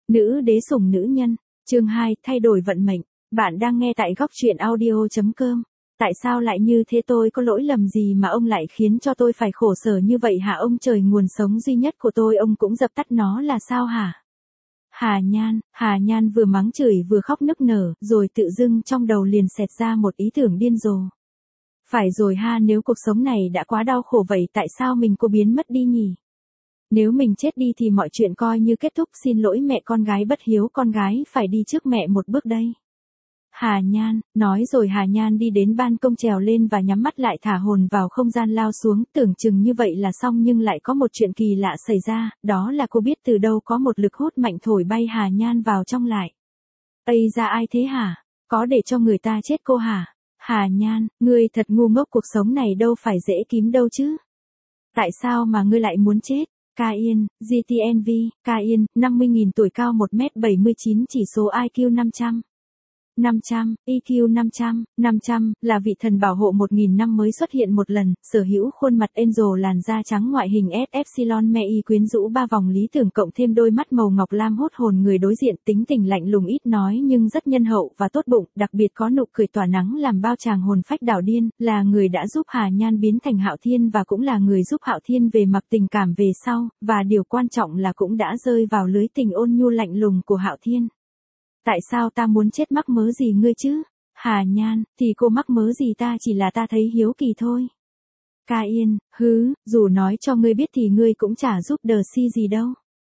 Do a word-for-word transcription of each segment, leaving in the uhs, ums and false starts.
Nữ đế sủng nữ nhân, chương hai, thay đổi vận mệnh. Bạn đang nghe tại góc truyện audio chấm com. Tại sao lại như thế, tôi có lỗi lầm gì mà ông lại khiến cho tôi phải khổ sở như vậy hả ông trời, nguồn sống duy nhất của tôi ông cũng dập tắt nó là sao hả? Hà Nhan, Hà Nhan vừa mắng chửi vừa khóc nức nở, rồi tự dưng trong đầu liền xẹt ra một ý tưởng điên rồ. Phải rồi ha, nếu cuộc sống này đã quá đau khổ vậy tại sao mình cô biến mất đi nhỉ? Nếu mình chết đi thì mọi chuyện coi như kết thúc, xin lỗi mẹ, con gái bất hiếu, con gái phải đi trước mẹ một bước đây. Hà Nhan, nói rồi Hà Nhan đi đến ban công trèo lên và nhắm mắt lại thả hồn vào không gian lao xuống, tưởng chừng như vậy là xong nhưng lại có một chuyện kỳ lạ xảy ra, đó là cô biết từ đâu có một lực hút mạnh thổi bay Hà Nhan vào trong lại. Ây ra, ai thế hả? Có để cho người ta chết cô hả? Hà Nhan, ngươi thật ngu ngốc, cuộc sống này đâu phải dễ kiếm đâu chứ. Tại sao mà ngươi lại muốn chết? Ca Yên, giê tê en vê, Ca Yên, năm mươi nghìn tuổi, cao một mét bảy mươi chín, chỉ số i kiu năm trăm. năm trăm, i kiu năm trăm, năm trăm, là vị thần bảo hộ một nghìn năm mới xuất hiện một lần, sở hữu khuôn mặt angel, làn da trắng, ngoại hình S Epsilon Mei, quyến rũ ba vòng lý tưởng cộng thêm đôi mắt màu ngọc lam hút hồn người đối diện, tính tình lạnh lùng ít nói nhưng rất nhân hậu và tốt bụng, đặc biệt có nụ cười tỏa nắng làm bao chàng hồn phách đảo điên, là người đã giúp Hà Nhan biến thành Hạo Thiên và cũng là người giúp Hạo Thiên về mặt tình cảm về sau, và điều quan trọng là cũng đã rơi vào lưới tình ôn nhu lạnh lùng của Hạo Thiên. Tại sao ta muốn chết, mắc mớ gì ngươi chứ? Hà Nhan, thì cô mắc mớ gì, ta chỉ là ta thấy hiếu kỳ thôi. Ca Yên, hứ, dù nói cho ngươi biết thì ngươi cũng chả giúp đờ si gì đâu.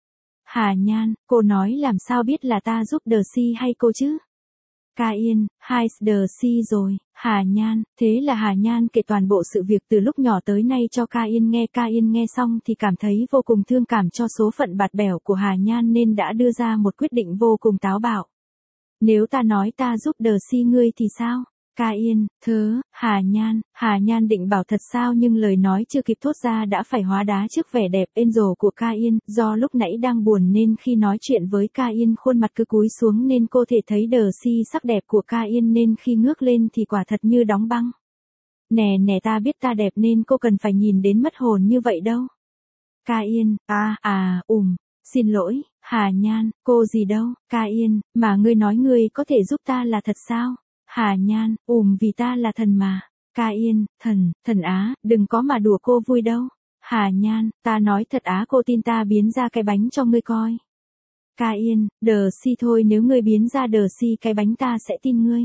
Hà Nhan, cô nói làm sao biết là ta giúp đờ si hay cô chứ? Ca Yên, hai đờ si rồi. Hà Nhan, thế là Hà Nhan kể toàn bộ sự việc từ lúc nhỏ tới nay cho Ca Yên nghe. Ca Yên nghe xong thì cảm thấy vô cùng thương cảm cho số phận bạt bẽo của Hà Nhan nên đã đưa ra một quyết định vô cùng táo bạo. Nếu ta nói ta giúp đờ si ngươi thì sao? Ca Yên, thớ, Hà Nhan, Hà Nhan định bảo thật sao nhưng lời nói chưa kịp thốt ra đã phải hóa đá trước vẻ đẹp angel của Ca Yên, do lúc nãy đang buồn nên khi nói chuyện với Ca Yên khuôn mặt cứ cúi xuống nên cô thể thấy đờ si sắc đẹp của Ca Yên nên khi ngước lên thì quả thật như đóng băng. Nè nè, ta biết ta đẹp nên cô cần phải nhìn đến mất hồn như vậy đâu. Ca Yên, à, à, ùm. Xin lỗi, Hà Nhan, cô gì đâu, Ca Yên, mà ngươi nói ngươi có thể giúp ta là thật sao? Hà Nhan, ùm, vì ta là thần mà. Ca Yên, thần, thần á, đừng có mà đùa cô vui đâu. Hà Nhan, ta nói thật á, cô tin ta biến ra cái bánh cho ngươi coi. Ca Yên, đờ si thôi, nếu ngươi biến ra đờ si cái bánh ta sẽ tin ngươi.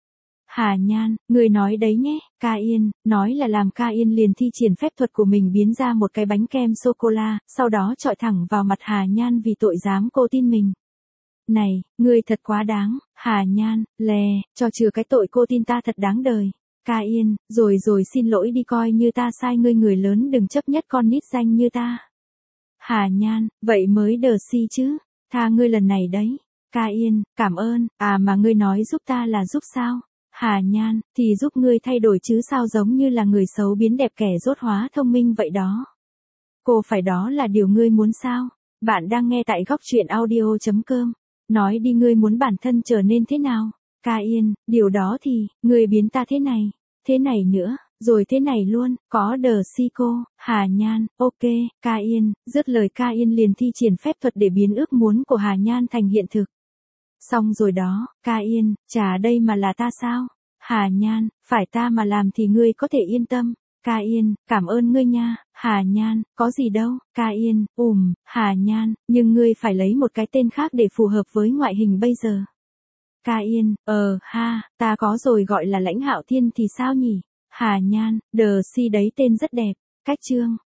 Hà Nhan, ngươi nói đấy nhé. Ca Yên, nói là làm. Ca Yên liền thi triển phép thuật của mình biến ra một cái bánh kem sô-cô-la, sau đó chọi thẳng vào mặt Hà Nhan vì tội dám cô tin mình. Này, ngươi thật quá đáng. Hà Nhan, lè, cho chừa cái tội cô tin ta thật đáng đời. Ca Yên, rồi rồi, xin lỗi đi, coi như ta sai ngươi, người lớn đừng chấp nhất con nít danh như ta. Hà Nhan, vậy mới đờ si chứ, tha ngươi lần này đấy. Ca Yên, cảm ơn, à mà ngươi nói giúp ta là giúp sao? Hà Nhan, thì giúp ngươi thay đổi chứ sao, giống như là người xấu biến đẹp, kẻ dốt hóa thông minh vậy đó. Cô phải đó là điều ngươi muốn sao? Bạn đang nghe tại góc truyện audio chấm com. Nói đi, ngươi muốn bản thân trở nên thế nào? Ca Yên, điều đó thì, ngươi biến ta thế này, thế này nữa, rồi thế này luôn, có đờ si cô. Hà Nhan, ok. Ca Yên, dứt lời Ca Yên liền thi triển phép thuật để biến ước muốn của Hà Nhan thành hiện thực. Xong rồi đó. Ca Yên, chả đây mà là ta sao? Hà Nhan, phải ta mà làm thì ngươi có thể yên tâm. Ca Yên, cảm ơn ngươi nha. Hà Nhan, có gì đâu. Ca Yên, ùm, Hà Nhan, nhưng ngươi phải lấy một cái tên khác để phù hợp với ngoại hình bây giờ. Ca Yên, ờ, ha, ta có rồi, gọi là Lãnh Hạo Thiên thì sao nhỉ? Hà Nhan, đờ si đấy, tên rất đẹp. Cách chương.